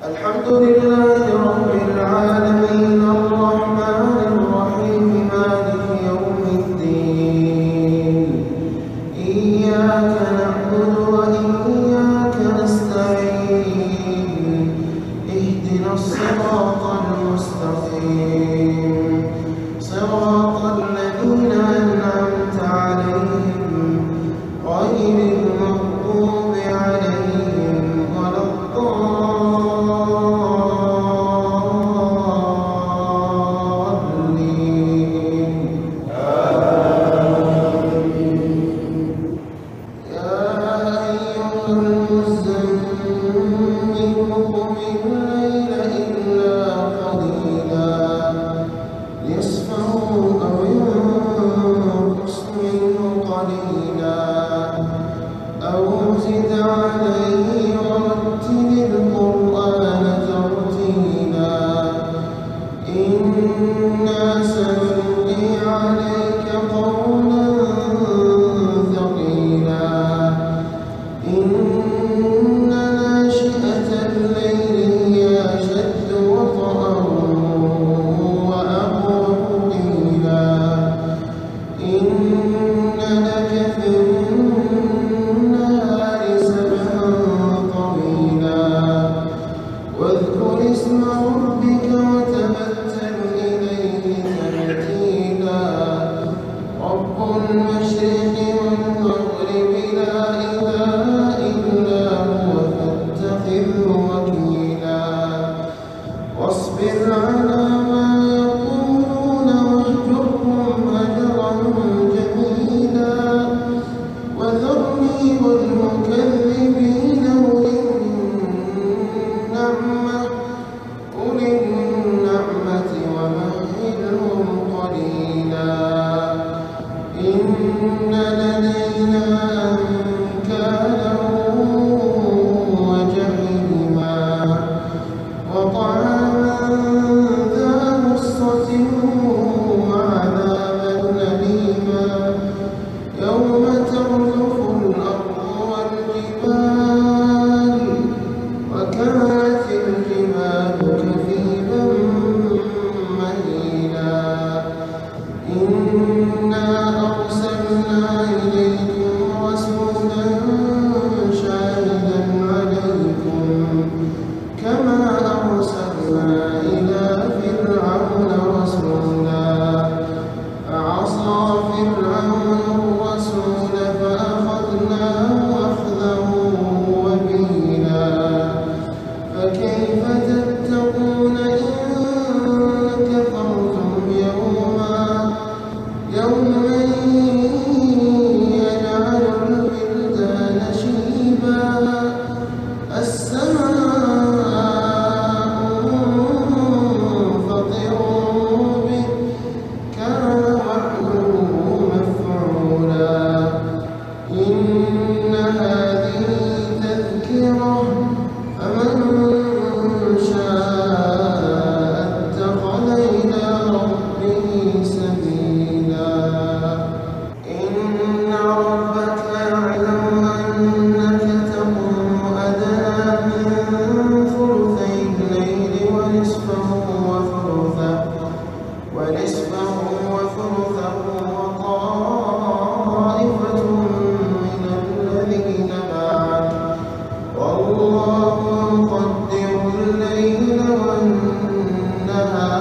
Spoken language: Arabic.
الحمد لله رب العالمين الرحمن الرحيم مالك يوم الدين إياك نعبد وإياك نستعين اهدنا الصراط المستقيم صراط الذين أنعمت عليهم غير المغضوب عليهم ولا أو زد عليه ورتل القرآن ترتيلا إنا سنلقي عليك قولا ثقيلا إن ناشئة الليل هي أشد وطئا وأقوم قيلا إن لك في واذكر اسم ربك وتبتل إليه تبتيلا رب المشرق والمغرب لا إله إلا هو فاتخذه وكيلا واصبر على ما يقولون واهجرهم هجرا جميلا وذرني والمكذبين أولي النعمة ومهلهم قليلا إن لدينا أنكالا وجحيما وطعاما ذا غصة وعذابا أليما يوم ترجف الأرض والجبال وكانت الجبال كثيبا مهيلا إنا أرسلنا إليكم رسولا شاهدا عليكم كما أرسلنا إلى فرعون رسولا فعصى فرعون الرسول فأخذناه أخذا وبيلا فكيف تتقون إن كفرتم يوما يجعل الولدان شيبا السماء منفطر به كان وعده مفعولا إن هذه تذكرة فمن شاء اتخذ إلى ربه سبيلا إن ربك يعلم أنك تقوم أدنى من ثلثي الليل ونصفه وثلثه وطائفة من الذين معك والله يقدر الليل والنهار